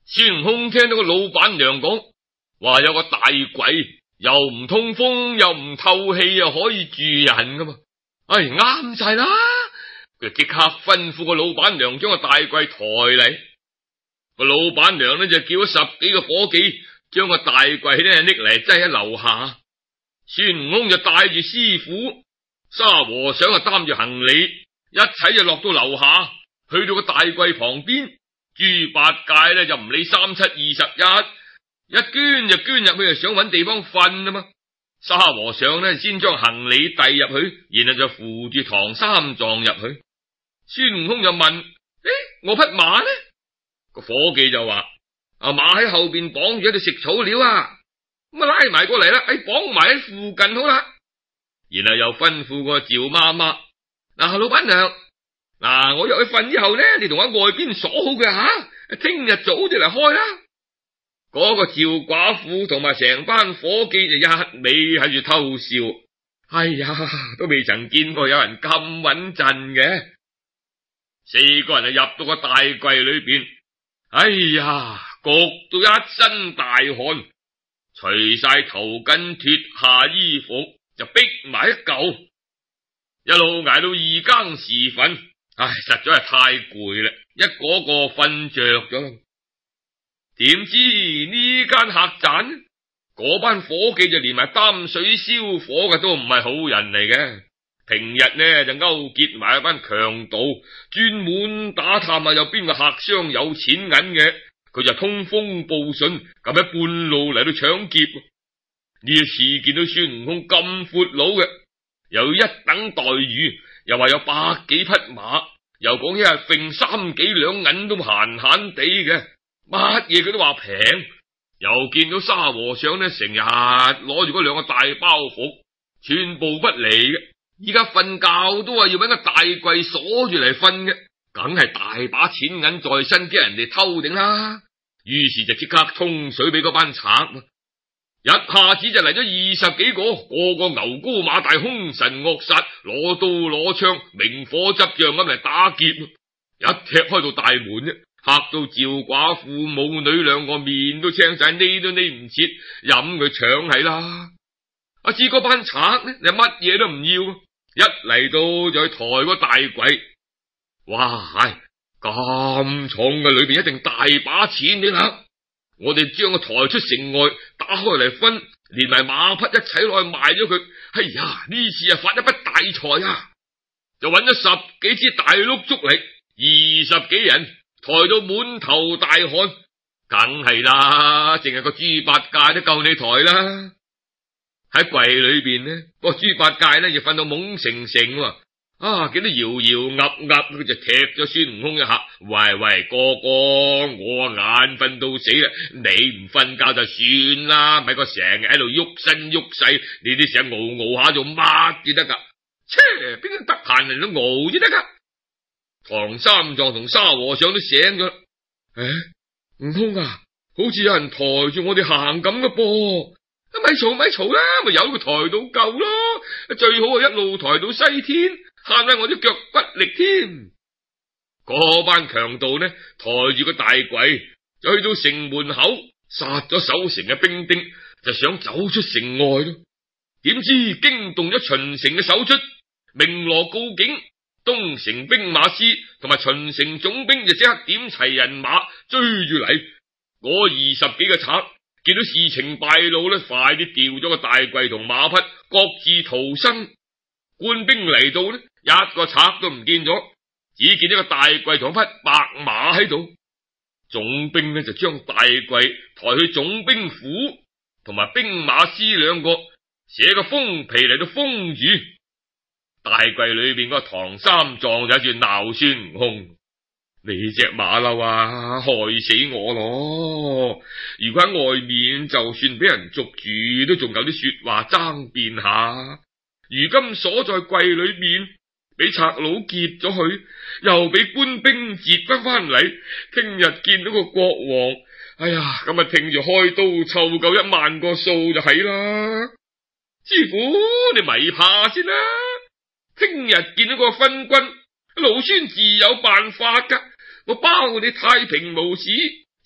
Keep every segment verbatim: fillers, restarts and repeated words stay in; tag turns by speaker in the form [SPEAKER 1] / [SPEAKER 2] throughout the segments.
[SPEAKER 1] 孫悟空聽到個老闆娘講話有個大鬼，又唔通風又唔透氣，又可以住人噶嘛，唉啱晒啦！佢即刻吩咐個老闆娘將個大鬼抬嚟。個老闆娘呢就叫咗十幾個伙計將個大鬼呢拎嚟擠喺樓下。孫悟空就帶住師傅、沙和尚啊擔住行李，一齊就落到樓下，去到個大鬼旁邊。豬八戒呢就唔理三七二十一，一捐就捐入去，就想揾地方瞓啊嘛。沙和尚呢先將行李遞入去，然後就扶住唐三藏入去。孫悟空就問：誒，我匹馬呢？個伙計就話：啊，馬喺後邊綁住喺度食草料啊，咁啊拉埋過嚟啦，誒，綁埋喺附近好啦。然後又吩咐個趙媽媽：嗱，老闆娘，嗱，我入去瞓之後呢，你同喺外邊鎖好嘅吓，聽日早就嚟開啦。嗰個趙寡婦同埋成班伙計就一味喺住偷笑，哎呀，都未曾見過有人咁穩陣嘅。四個人就入到個大櫃裏邊，哎呀，焗到一身大汗，除晒頭巾，脫下衣服，就逼埋一嚿，一路挨到二更時分，唉，實在係太攰啦，一個個瞓着咗。點知呢間客棧嗰班伙計就連埋擔水燒火嘅都唔係好人嚟嘅，平日呢就勾結埋一班強盜，專門打探下有邊個客商有錢銀嘅，佢就通風報信，咁喺半路嚟到搶劫。呢一次見到孫悟空咁闊佬嘅，又一等待遇，又話有百幾匹馬，又講一日揈三幾兩銀都閒閒地嘅，乜嘢佢都話平。又見到沙和尚呢，成日攞住嗰兩個大包袱，寸步不離嘅。依家瞓覺都話要搵個大櫃鎖住嚟瞓嘅，梗係大把錢銀在身，驚人哋偷定啦。於是就即刻通水俾嗰班賊，一下子就嚟咗二十幾個，個個牛高馬大，凶神惡煞，攞刀攞槍，明火執仗咁嚟打劫。一踢開到大門啫，嚇到趙寡婦母女兩個面都青晒，呢都呢唔切，飲佢搶係啦。阿知嗰班賊呢，你乜嘢都唔要，一嚟到就去抬個大櫃。哇，唉，咁重嘅，裏邊一定大把錢，你諗，我哋將佢抬出城外，打開嚟分，連埋馬匹一齊落去賣咗佢。哎呀，呢次啊發一筆大財啊！就揾咗十幾支大碌竹嚟，二十幾人抬到滿頭大汗，梗係啦，淨係個豬八戒都夠你抬啦。喺櫃裏邊呢，個豬八戒呢就瞓到懵成成，啊，見到搖搖噏噏，佢就踢咗孫悟空一下。喂喂，哥哥，我眼瞓到死啦，你唔瞓覺就算啦，咪個成日喺度喐身喐勢，你啲成日熬熬下做乜至得噶？切，邊個得閒嚟到熬至得噶？唐三藏同沙和尚都醒咗。誒，悟空啊，好似有人抬住我哋行咁嘅噃。咪嘈咪嘈啦，咪由佢抬到夠咯，最好係一路抬到西天，慳翻我啲腳骨力添。嗰班強盜呢，抬住個大櫃就去到城門口，殺咗守城嘅兵丁，就想走出城外咯。點知驚動咗巡城嘅守卒，鳴鑼告警，東城兵馬司同埋巡城總兵就即刻點齊人馬追住嚟。嗰二十幾個賊見到事情敗露呢，快啲調咗個大櫃同馬匹，各自逃生。官兵嚟到呢，一個賊都唔見咗，只見一個大櫃同一匹白馬喺度。總兵呢就將大櫃抬去總兵府，同埋兵馬司兩個寫個封皮嚟到封住。大櫃裏邊個唐三藏就喺住鬧孫悟空：你隻馬騮啊，害死我咯！如果喺外面就算俾人捉住，都仲有啲說話爭辯下。如今鎖在櫃裏面，俾賊佬劫咗佢，又俾官兵截翻翻嚟。聽日見到個國王，哎呀，咁啊聽住開刀湊夠一萬個數就係啦。師傅，你咪怕先啦，聽日見到個昏君，老孫自有辦法噶。我包你太平無事，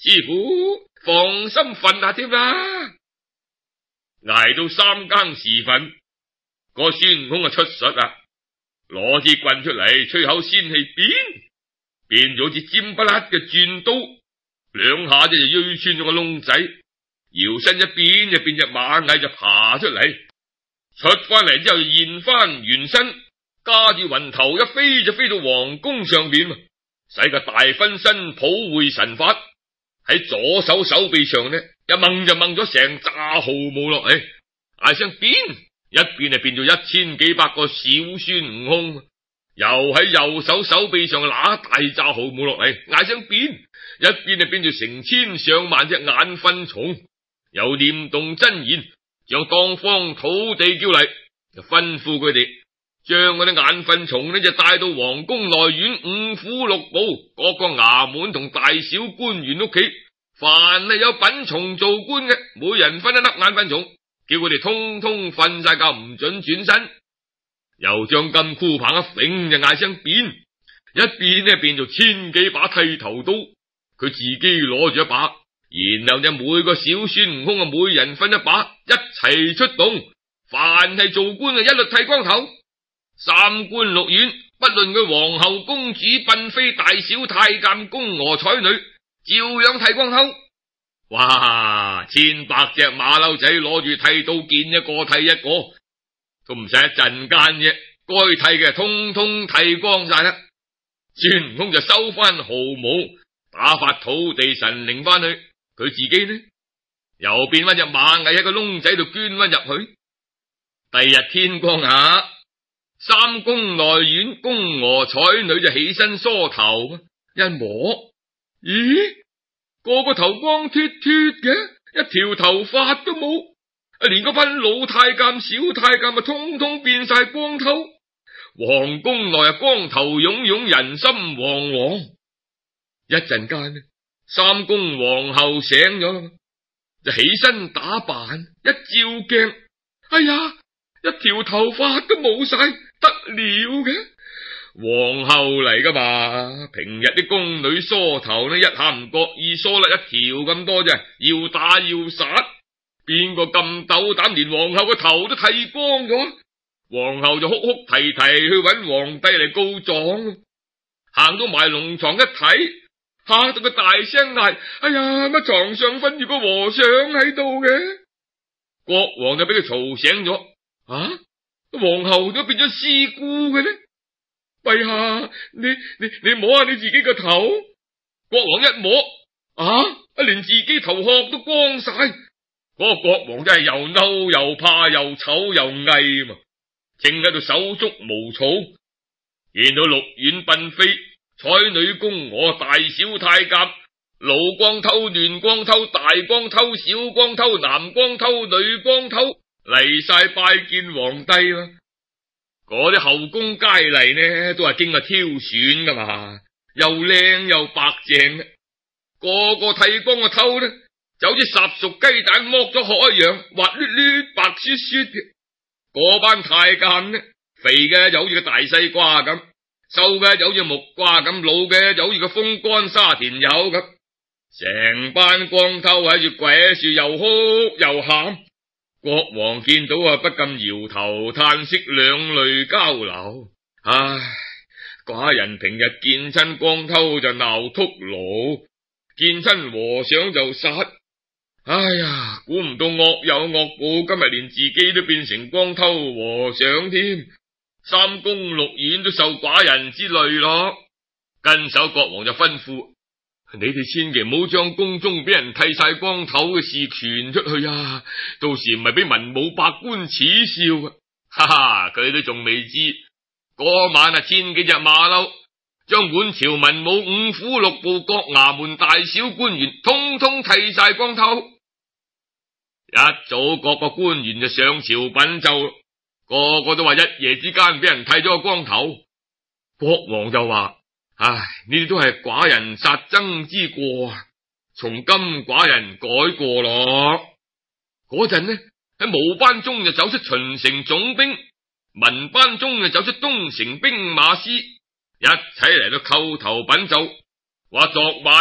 [SPEAKER 1] 師傅放心瞓下添啦。挨到三更時分，個孫悟空啊出術啦，攞支棍出嚟，吹口仙氣變，變咗支尖不甩嘅鑽刀，兩下就錐穿咗個窿仔，搖身一變就變隻螞蟻就爬出嚟，出翻嚟之後就現翻原身，駕住雲頭一飛就飛到皇宮上邊，使個大分身普會神法喺左手手臂上呢，一掹就掹咗成紮毫毛落嚟，嗌聲變，一變就變咗一千幾百個小孫悟空，又喺右手手臂上揦大紮毫毛落嚟，嗌聲變，一變就變咗成千上萬隻眼糞蟲，又念動真言，將當方土地叫嚟，就吩咐佢哋將嗰啲眼糞蟲呢就帶到皇宮內院五府六部各個衙門同大小官員屋企，凡係有品蟲做官嘅，每人分一粒眼糞蟲，叫佢哋通通瞓晒覺，唔准轉身。又將金箍棒一揈就嗌聲變，一變呢變做千幾把剃頭刀，佢自己攞住一把，然後就每個小孫悟空啊，每人分一把，一齊出動。凡係做官嘅一律剃光頭，三官六院，不論佢皇后公主嬪妃大小太監宮娥彩女，照樣剃光頭。哇！千百隻馬騮仔攞住剃刀，見一個剃一個，都唔使一陣間啫，該剃嘅通通剃光晒啦。孫悟空就收翻毫毛，打發土地神靈翻去，佢自己呢又變翻隻螞蟻喺個窿仔度捐翻入去。第二日天光下，三宮內院宮娥彩女就起身梳頭，一摸，咦，個個頭光脫脫嘅，一條頭髮都冇，連嗰班老太監小太監啊通通變晒光頭，皇宮內啊光頭湧湧，人心惶惶。一陣間呢，三宮皇后醒咗啦，就起身打扮，一照鏡，哎呀，一條頭髮都冇晒，得了嘅，皇后嚟噶嘛？平日啲宮女梳頭呢，一下唔覺意梳甩一條咁多啫，要打要殺，邊個咁斗膽連皇后個頭都剃光咗？皇后就哭哭啼啼去搵皇帝嚟告狀，行到埋龍床一睇，嚇到佢大聲嗌：哎呀，乜床上瞓住個和尚喺度嘅？國王就俾佢嘈醒咗。啊！皇后都變咗屍姑嘅呢？陛下，你你你摸下你自己個頭。國王一摸，啊！連自己頭殼都光晒。嗰個國王真係又嬲又怕又醜又翳嘛，正喺度手足無措。見到六院嬪妃、彩女、宮娥、大小太監、老光頭、嫩光頭、大光頭、小光頭、男光頭、女光頭嚟晒拜見皇帝啦！嗰啲後宮佳麗呢，都係經過挑選噶嘛，又靚又白淨，個個剃光個頭呢，就好似烚熟雞蛋剝咗殼一樣，滑捋捋白雪雪嘅。嗰班太監呢，肥嘅就好似個大西瓜咁，瘦嘅就好似木瓜咁，老嘅就好似個風乾沙田柚咁。成班光頭喺住鬼樹，又哭又喊。國王見到啊，不禁搖頭嘆息，兩淚交流。唉，寡人平日見親光頭就鬧禿驢，見親和尚就殺。哎呀，估唔到惡有惡報，今日連自己都變成光頭和尚添，三宮六院都受寡人之累咯。跟手國王就吩咐：你哋千祈唔好將宮中俾人剃晒光頭嘅事傳出去啊！到時唔係俾文武百官恥笑啊！哈哈，佢都仲未知，嗰晚啊，千幾隻馬騮將滿朝文武五府六部各衙門大小官員通通剃晒光頭。一早各個官員就上朝稟奏，個個都話一夜之間俾人剃咗個光頭。國王就話：唉，呢啲都係寡人殺僧之過啊！從今寡人改過咯。嗰陣呢，喺武班中就走出秦城總兵，文班中就走出東城兵馬司，一齊嚟到叩頭稟奏，話昨晚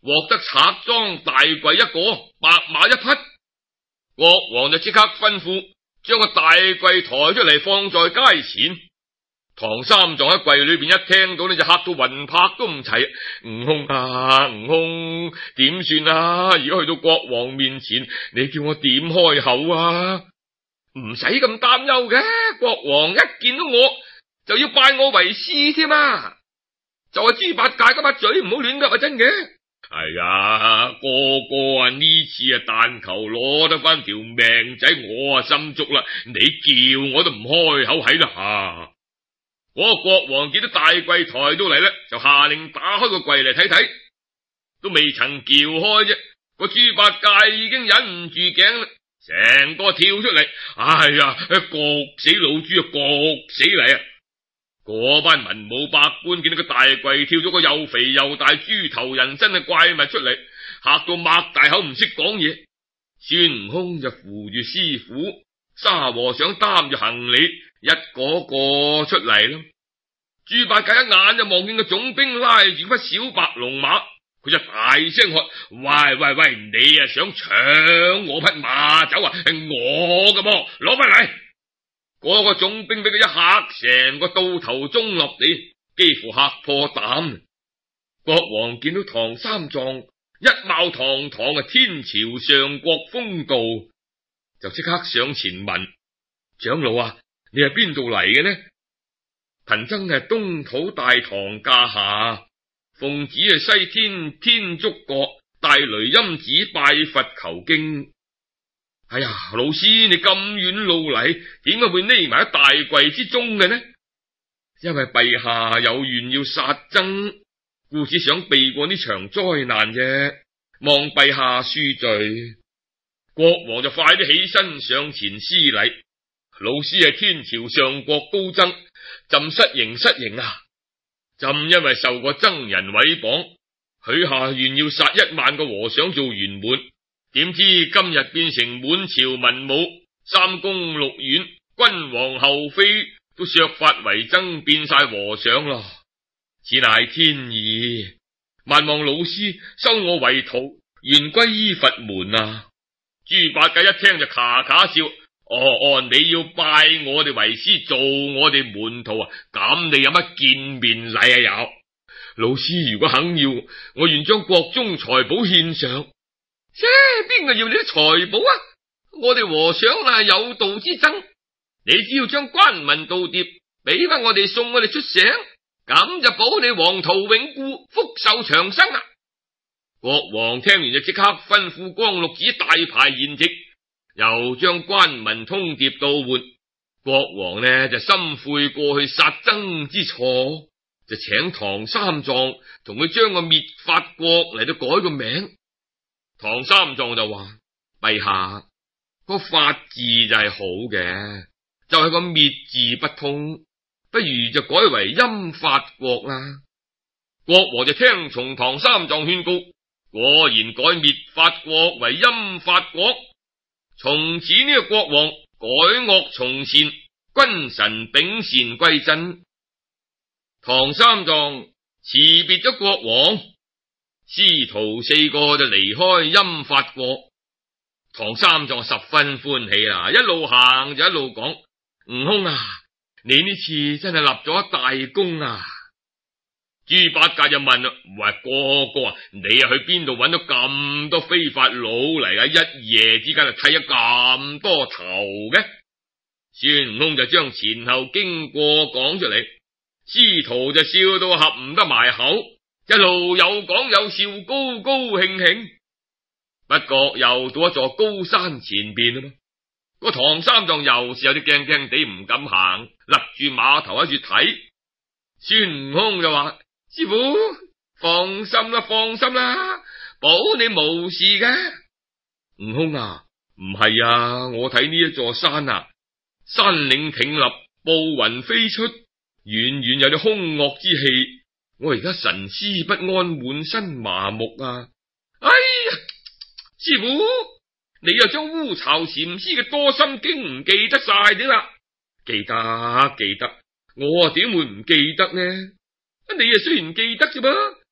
[SPEAKER 1] 獲得賊贓大櫃一個，白馬一匹。國王就即刻吩咐將個大櫃抬出嚟放在街前。唐三藏喺櫃裏邊一聽到呢，就嚇到魂魄都唔齊。悟空啊，悟空，點算啊？而家去到國王面前，你叫我點開口啊？唔使咁擔憂嘅，國王一見到我就要拜我為師添啊！就係豬八戒嗰把嘴唔好亂噏啊，真嘅。係啊，哥哥啊，呢次啊但求攞得翻條命仔，我啊心足啦。你叫我都唔開口喺啦吓。嗰個國王見到大櫃抬到嚟咧，就下令打開個櫃嚟睇睇，都未曾撬開啫，個豬八戒已經忍唔住頸啦，成個跳出嚟。哎呀，焗死老豬啊，焗死嚟啊！嗰班文武百官見到個大櫃跳咗個又肥又大豬頭人身嘅怪物出嚟，嚇到擘大口唔識講嘢。孫悟空就扶住師傅，沙和尚擔住行李，一個個出嚟啦。豬八戒一眼就望見個總兵拉住匹小白龍馬，佢就大聲喝：喂喂喂，你啊想搶我匹馬走啊？係我㗎噃，攞翻嚟！嗰個總兵俾佢一嚇，成個倒頭中落地，幾乎嚇破膽。國王見到唐三藏一貌堂堂嘅天朝上國風度，就即刻上前問：長老啊，你係邊度嚟嘅呢？貧僧係東土大唐駕下，奉旨係西天天竺國大雷音寺拜佛求經。哎呀，老師你咁遠路嚟，點解會匿埋喺大櫃之中嘅呢？因為陛下有願要殺僧，故此想避過呢場災難啫，望陛下恕罪。國王就快啲起身上前施禮：老師係天朝上國高僧，朕失迎失迎啊！朕因為受過僧人毀謗，許下願要殺一萬個和尚做圓滿。點知今日變成滿朝文武、三宮六院、君王后妃都削髮為僧，變晒和尚咯！此乃天意，萬望老師收我為徒，願歸依佛門啊！豬八戒一聽就咔咔笑：哦，按你要拜我哋為師，做我哋門徒啊，咁你有乜見面禮啊？有，老師如果肯要，我願將國中財寶獻上。切，邊個要你啲財寶啊？我哋和尚係有道之僧，你只要將關文道牒俾翻我哋，送我哋出城，咁就保你黃土永固，福壽長生啊！國王聽完就即刻吩咐光祿寺大排筵席，又將關文通牒倒換。國王呢就心悔過去殺僧之錯，就請唐三藏同佢將個滅法國嚟到改個名。唐三藏就話：陛下，個法字就係好嘅，就係個滅字不通，不如就改為陰法國啦。國王就聽從唐三藏勸告，果然改滅法國為陰法國。從此呢個國王改惡從善，君臣秉善歸真。唐三藏辭別咗國王，師徒四個就離開陰法國。唐三藏十分歡喜啦，一路行就一路講：悟空啊，你呢次真係立咗大功啊！豬八戒就問啦：喂，哥哥啊，你啊去邊度揾到咁多飛髮佬嚟啊？一夜之間就剃咗咁多頭嘅？孫悟空就將前後經過講出嚟，師徒就笑到合唔得埋口，一路有講有笑，高高興興。不覺又到一座高山前邊啦，個唐三藏又是有啲驚驚地唔敢行，勒住馬頭喺度睇。孫悟空就話：師傅，放心啦，放心啦，保你無事嘅。悟空啊，唔係啊，我睇呢一座山啊，山嶺挺立，暴雲飛出，遠遠有啲凶惡之氣，我而家神思不安，滿身麻木啊！哎呀，師傅，你又將烏巢禪師嘅多心經唔記得晒啲啦？記得記得，我啊點會唔記得呢？你啊雖然記得啫噃，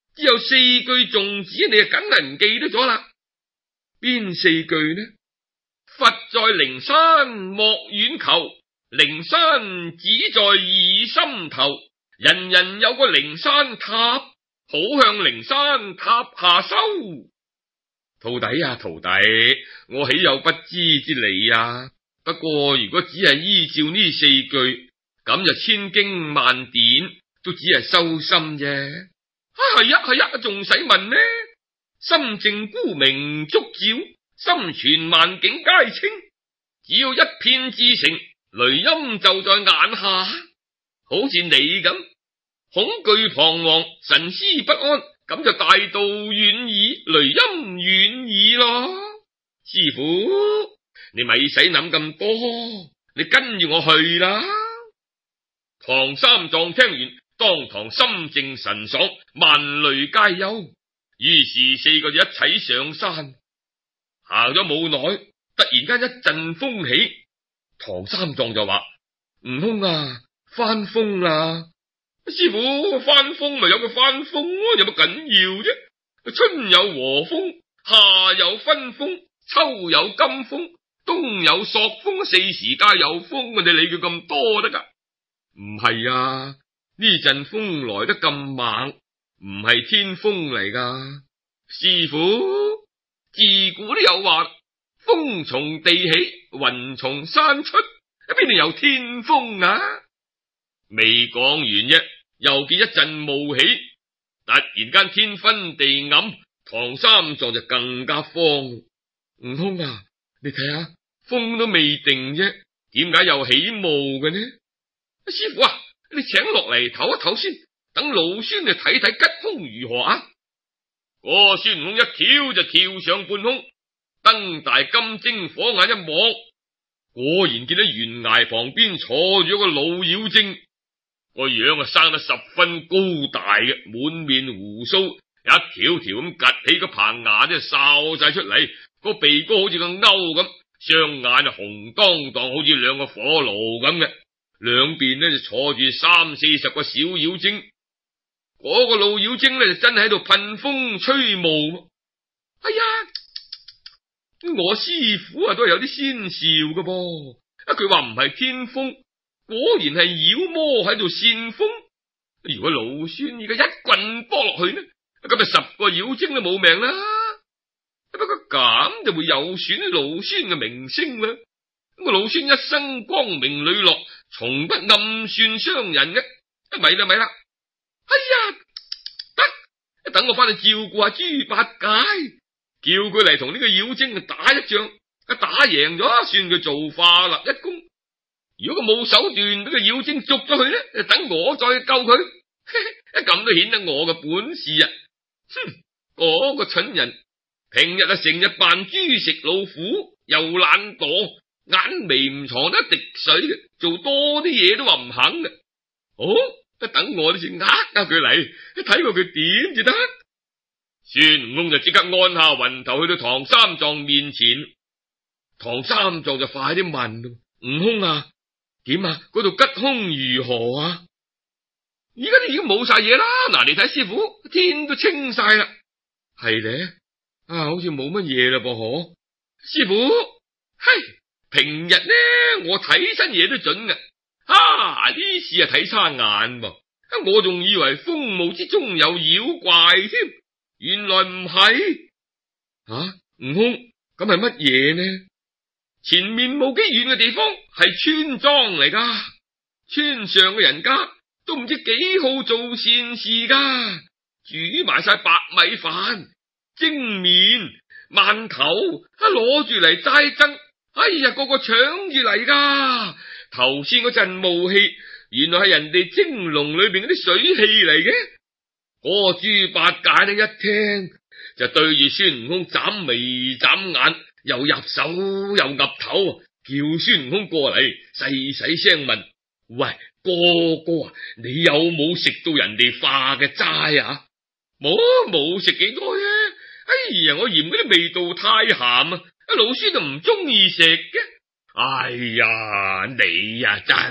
[SPEAKER 1] 只有四句頌子，你啊梗係唔記得咗啦。邊四句呢？佛在靈山莫遠求，靈山只在二心頭。人人有個靈山塔，好向靈山塔下修。徒弟啊，徒弟，我豈有不知之理啊？不過如果只係依照呢四句，咁就千經萬典都只係修心啫。啊，係啊係啊，仲使問咩？心淨孤明燭照，心存萬境皆清。只要一片至誠，雷音就在眼下。好似你咁恐懼彷徨，神思不安，咁就大道遠矣，雷音遠矣咯。師傅，你咪使諗咁多，你跟住我去啦。唐三藏聽完，當堂心靜神爽，萬慮皆休。於是四個就一齊上山，行咗冇耐，突然間一陣風起，唐三藏就話：悟空啊，翻風啦！師傅，翻風咪有個翻風咯，有乜緊要啫？春有和風，夏有分風，秋有金風，冬有朔風，四時皆有風，你理佢咁多得噶？唔係啊，呢陣風來得咁猛，唔係天風嚟噶。師傅，自古都有話，風從地起，雲從山出，邊度有天風啊？未講完啫，又見一陣霧起，突然間天昏地暗，唐三藏就更加慌。悟空啊，你睇下，風都未定啫，點解又起霧嘅呢？師傅啊，你請落嚟唞一唞先，等老孫去睇睇吉凶如何啊！嗰孫悟空一跳就跳上半空，瞪大金睛火眼一望，果然見到懸崖旁邊坐住一個老妖精，個樣啊生得十分高大嘅，滿面鬍鬚，一條條咁趷起個棚牙，即係哨晒出嚟，個鼻哥好似個鈎咁，雙眼啊紅當當，好似兩個火爐咁嘅。兩邊呢就坐住三四十個小妖精，嗰、那個老妖精呢就真係喺度噴風吹霧。哎呀，我師傅啊都係有啲先兆噶噃，啊佢話唔係天風，果然係妖魔喺度煽風。如果老孫而家一棍波落去呢，咁就十個妖精都冇命啦。不過咁就會有損老孫嘅名聲啦。個老孫一生光明磊落，從不暗算傷人嘅。咪啦咪啦，哎呀，得，等我翻去照顧下豬八戒，叫佢嚟同呢個妖精打一仗，打贏咗算佢做化立一功。如果佢冇手段俾個妖精捉咗佢呢，等我再救佢，咁都顯得我嘅本事啊！哼，嗰個蠢人平日啊成日扮豬食老虎，又懶惰，眼眉唔藏得一滴水嘅，做多啲嘢都話唔肯嘅。哦，等我哋先呃下佢嚟，睇過佢點至得。孫悟空就即刻按下雲頭去到唐三藏面前，唐三藏就快啲問：悟空啊，點啊？嗰度吉凶如何啊？而家都已經冇晒嘢啦，嗱，你睇師傅，天都清晒啦。係咧，啊，好似冇乜嘢啦噃，嗬？師傅，嘿，平日呢我睇親嘢都準嘅，啊，呢次啊睇差眼噃，我仲以為風霧之中有妖怪添，原來唔係。啊，悟空，咁係乜嘢呢？前面冇幾遠嘅地方係村莊嚟噶，村上嘅人家都唔知幾好做善事噶，煮埋晒白米飯、蒸麵、饅頭，一攞住嚟齋僧，哎呀，個個搶住嚟噶。頭先嗰陣霧氣，原來係人哋蒸籠裏邊嗰啲水氣嚟嘅。嗰個豬八戒呢一聽就對住孫悟空眨眉眨眼，又入手又岌頭，叫孫悟空過嚟，細細聲問：喂，哥哥啊，你有冇食到人哋化嘅齋啊？冇，冇食幾多啫。哎呀，我嫌嗰啲味道太鹹啊，老孫就唔中意食嘅。哎呀，你呀真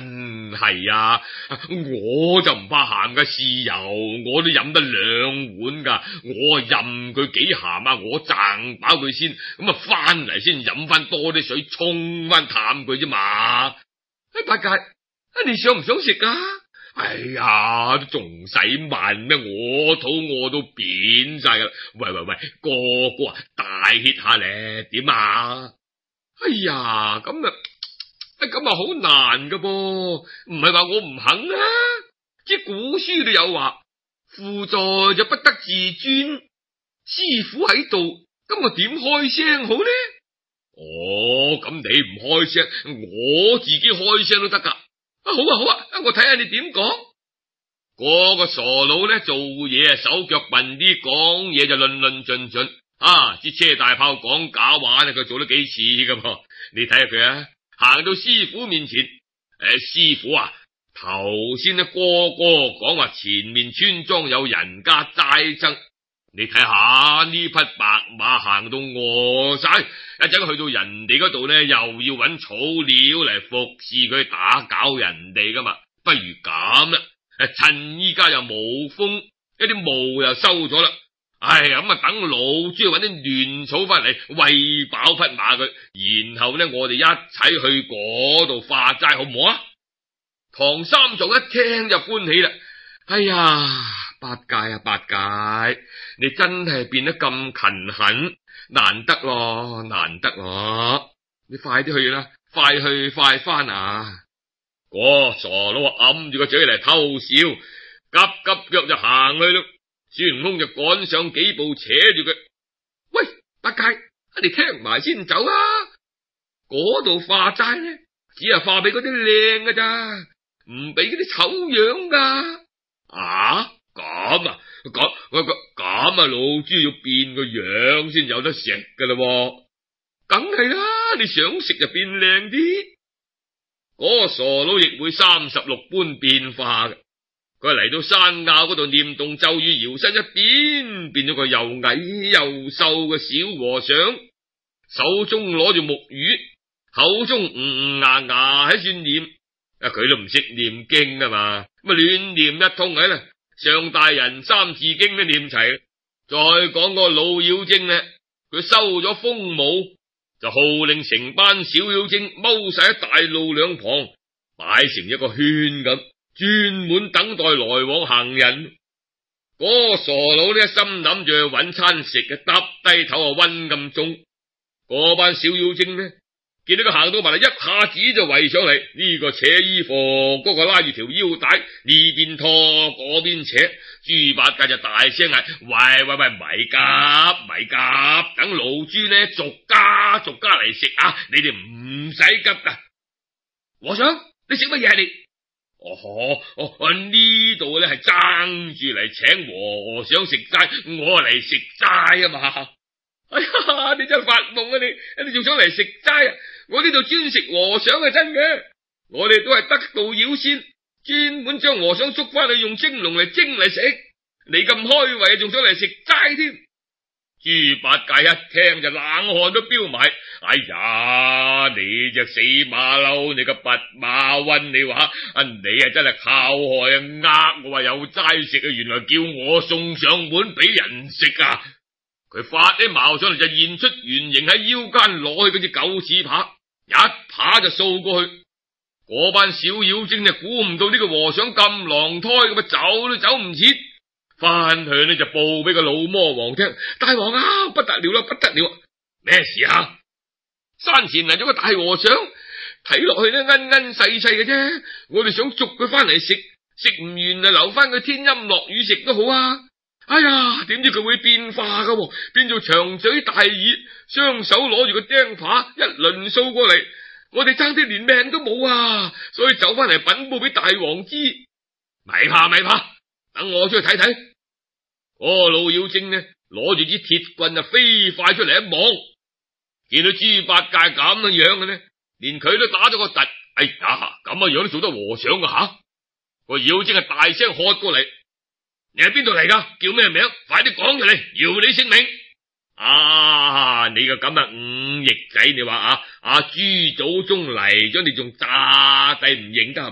[SPEAKER 1] 係啊，我就唔怕鹹嘅豉油，我都飲得兩碗噶，我任佢幾鹹啊，我掙飽佢先，咁啊翻嚟先飲翻多啲水沖翻淡佢啫嘛。哎，八戒，你想唔想食啊？哎呀，都仲使問咩？我肚餓到扁晒噶啦！喂喂喂，哥哥啊，大歇下咧，點啊？哎呀，咁啊，咁啊好難噶噃，唔係話我唔肯啊！即古書都有話，父在就不得自尊，師傅喺度，咁我點開聲好呢？哦，咁你唔開聲，我自己開聲都得噶。啊，好啊好啊，我睇下你點講。嗰個傻佬咧做嘢啊手腳笨啲，講嘢就論論盡盡。啊，支車大炮講假話咧，佢做得幾似噶噃。你睇下佢啊，行到師傅面前，誒、呃，師傅啊，頭先咧哥哥講話前面村莊有人家齋僧，你睇下呢匹白馬行到餓晒，一陣去到人哋嗰度咧，又要搵草料嚟服侍佢打攪人哋噶嘛，不如咁啦，誒，趁依家又冇風，一啲霧又收咗啦，唉，咁啊等老豬搵啲亂草翻嚟餵飽匹馬佢，然後咧我哋一齊去嗰度化齋好唔好啊？唐三藏一聽就歡喜啦，哎呀，八戒啊八戒，你真係變得咁勤懇，難得咯，難得咯，你快啲去啦，快去快翻啊！嗰傻佬揞住個嘴嚟偷笑，急急腳就行去咯。孫悟空就趕上幾步扯住佢，喂，八戒，你聽埋先走啊！嗰度化齋咧，只係化俾嗰啲靚㗎咋，唔俾嗰啲醜樣噶。啊，咁啊，咁咁咁啊，老豬要變個樣先有得食噶啦，梗係啦，你想食就變靚啲。嗰個傻佬亦會三十六般變化嘅。佢嚟到山坳嗰度念動咒語，搖身一變，變咗個又矮又瘦嘅小和尚，手中攞住木魚，口中咿咿呀呀喺度念，啊佢都唔識念經啊嘛，咁啊亂念一通喺啦，上大人三字經都念齊。再講個老妖精咧，佢收咗風母，就號令成班小妖精踎晒喺大路兩旁，擺成一個圈咁，專門等待來往行人。嗰、那個傻佬呢，心諗住去搵餐食嘅，耷低頭啊溫咁鐘。嗰班小妖精呢，見到佢行到埋嚟，一下子就圍上嚟。呢、這個扯衣服，嗰、那個拉住條腰帶，呢邊拖嗰邊扯。豬八戒就大聲嗌：喂喂喂，咪急咪急，等老豬呢逐家逐家嚟食啊！你哋唔使急噶。和尚，你食乜嘢啊你？哦哦哦，呢度咧係爭住嚟請和尚食齋，我嚟食齋啊嘛！哎呀，你真係發夢啊你！你仲想嚟食齋啊？我呢度專食和尚係真嘅，我哋都係得道妖仙，專門將和尚捉翻去用蒸籠嚟蒸嚟食。你咁開胃，仲想嚟食齋添？豬八戒一聽就冷汗都飆埋。哎呀，你隻死馬騮，你個拔馬瘟，你話啊，你啊真係靠害啊，呃我話有齋食啊，原來叫我送上門俾人食啊！佢發起矛上嚟就現出原形，喺腰間攞去嗰隻狗屎扒，一扒就掃過去。嗰班小妖精就估唔到呢個和尚咁狼胎，咁啊走都走唔切，翻去呢就報俾個老魔王聽。大王啊，不得了啦，不得了！咩事啊？山前嚟咗個大和尚，睇落去呢恩恩細細嘅啫，我哋想捉佢翻嚟食，食唔完啊留翻佢天陰落雨食都好啊！哎呀，點知佢會變化噶，變做長嘴大耳，雙手攞住個釘耙，一輪掃過嚟，我哋爭啲連命都冇啊！所以走翻嚟稟報俾大王知。咪怕咪怕，等我出去睇睇。嗰個老妖精呢，攞住支鐵棍啊，飛快出嚟一望，見到豬八戒咁嘅樣嘅呢，連佢都打咗個突。哎呀，咁嘅樣都做得和尚噶吓！個妖精係大聲喝過嚟：你喺邊度嚟噶？叫咩名？快啲講出嚟，要你性命！啊，你個咁嘅五翼仔，你話啊，阿、啊、豬祖宗嚟咗，你仲詐帝唔認得係嘛？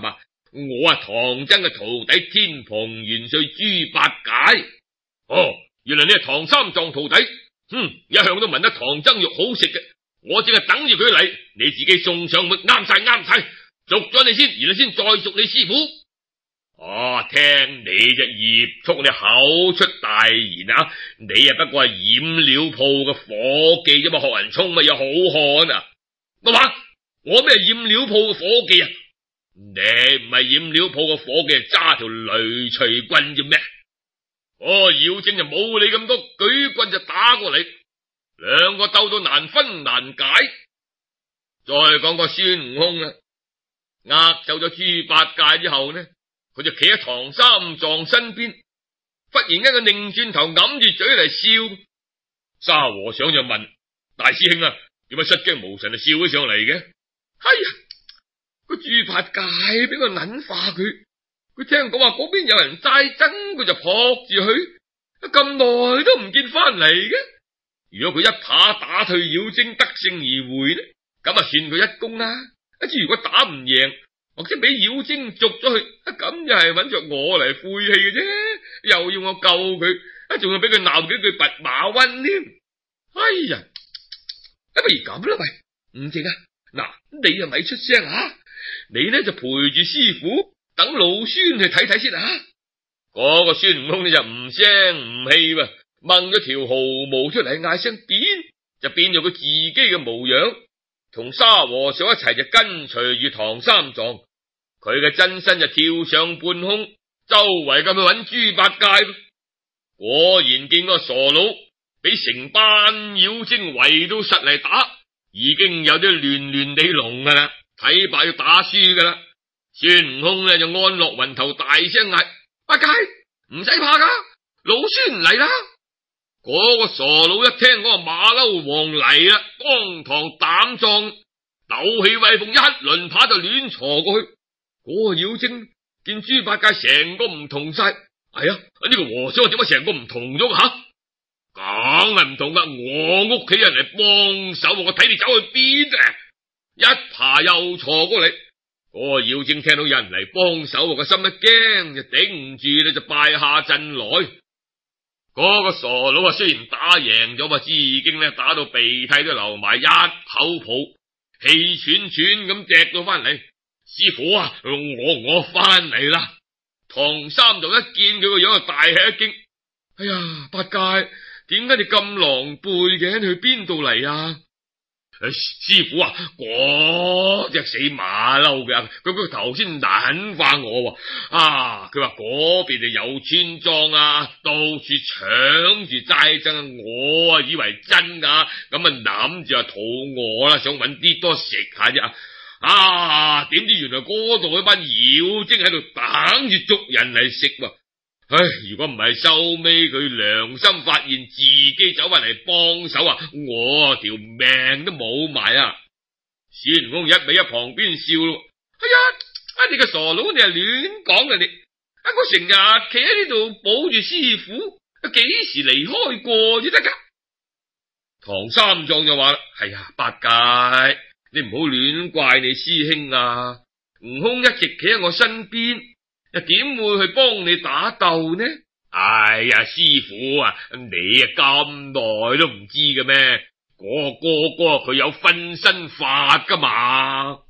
[SPEAKER 1] 我啊唐僧嘅徒弟天蓬元帥豬八戒。哦，原來你係唐三藏徒弟。嗯，一向都聞得唐僧肉好食嘅，我淨係等住佢嚟，你自己送上門，啱晒啱晒，贖咗你先，然後先再贖你師傅。哦，聽你隻葉畜，你口出大言啊！你啊不過係染料鋪嘅伙計啫嘛，學人衝乜嘢好漢啊？我話我咩染料鋪嘅伙計啊？你唔係染料鋪嘅伙計，揸條雷錘棍啫咩？哦，妖精就冇你咁多，舉棍就打過嚟，兩個鬥到難分難解。再講個孫悟空啦，呃走咗豬八戒之後呢，佢就企喺唐三藏身邊，忽然間佢擰轉頭揞住嘴嚟笑。沙和尚就問大師兄啊，點解失驚無神就笑起上嚟嘅？哎呀，個豬八戒俾個捻化佢。佢聽講話嗰邊有人齋僧，佢就撲住去，咁耐都唔見翻嚟嘅。如果佢一打打退妖精，得勝而回呢，咁啊算佢一功啦。一至如果打唔贏，或者俾妖精捉咗去，咁又係揾着我嚟晦氣嘅啫，又要我救佢，啊仲要俾佢鬧幾句弼馬溫添。哎呀，不如咁啦，喂，唔值啊！嗱，你又咪出聲啊，你呢就陪住師傅。等老孫去睇睇先啊！嗰、那個孫悟空呢就唔聲唔氣喎，掹咗條毫毛出嚟，嗌聲變，就變咗佢自己嘅模樣，同沙和尚一齊就跟隨住唐三藏。佢嘅真身就跳上半空，周圍咁去揾豬八戒。果然見個傻佬俾成班妖精圍到實嚟打，已經有啲亂亂地龍噶啦，睇怕要打輸噶啦。孫悟空呢就安落雲頭，大聲嗌：八戒，唔使怕噶，老孫嚟啦！嗰、那個傻佬一聽嗰個馬騮王嚟啦，當堂膽壯，抖起威風，一輪扒就亂鋤過去。嗰、那個妖精見豬八戒成個唔同晒，哎呀，呢、這個和尚點解成個唔同咗吓？梗係唔同噶，我屋企人嚟幫手，我睇你走去邊啊！一爬又鋤過嚟。嗰個妖精聽到有人嚟幫手，個心一驚，就頂唔住咧，就敗下陣來。嗰、那個傻佬啊，雖然打贏咗，至經咧打到鼻涕都流埋，一口泡，氣喘喘咁趯到翻嚟。師傅啊，我我翻嚟啦！唐三藏一見佢個樣，就大吃一驚。哎呀，八戒，點解你咁狼狽嘅？你去邊度嚟啊？師傅啊，嗰隻死馬騮嘅，佢佢頭先撚化我啊！佢話嗰邊就有村莊啊，到處搶住齋僧，我啊以為真噶，咁啊諗住啊肚餓啦，想搵啲多食下啫啊！點知原來嗰度一班妖精喺度等住捉人嚟食喎！唉，如果唔係收尾佢良心發現，自己走翻嚟幫手啊，我條命都冇埋啊！孫悟空一味喺旁邊笑咯，哎呀，啊你個傻佬，你係亂講嘅你，啊我成日企喺呢度保住師傅，幾時離開過至得噶？唐三藏就話啦，係啊，八戒，你唔好亂怪你師兄啊！悟空一直企喺我身邊。又點會去幫你打鬥呢？哎呀，師傅啊，你啊咁耐都唔知嘅咩？嗰個哥哥佢有分身法噶嘛？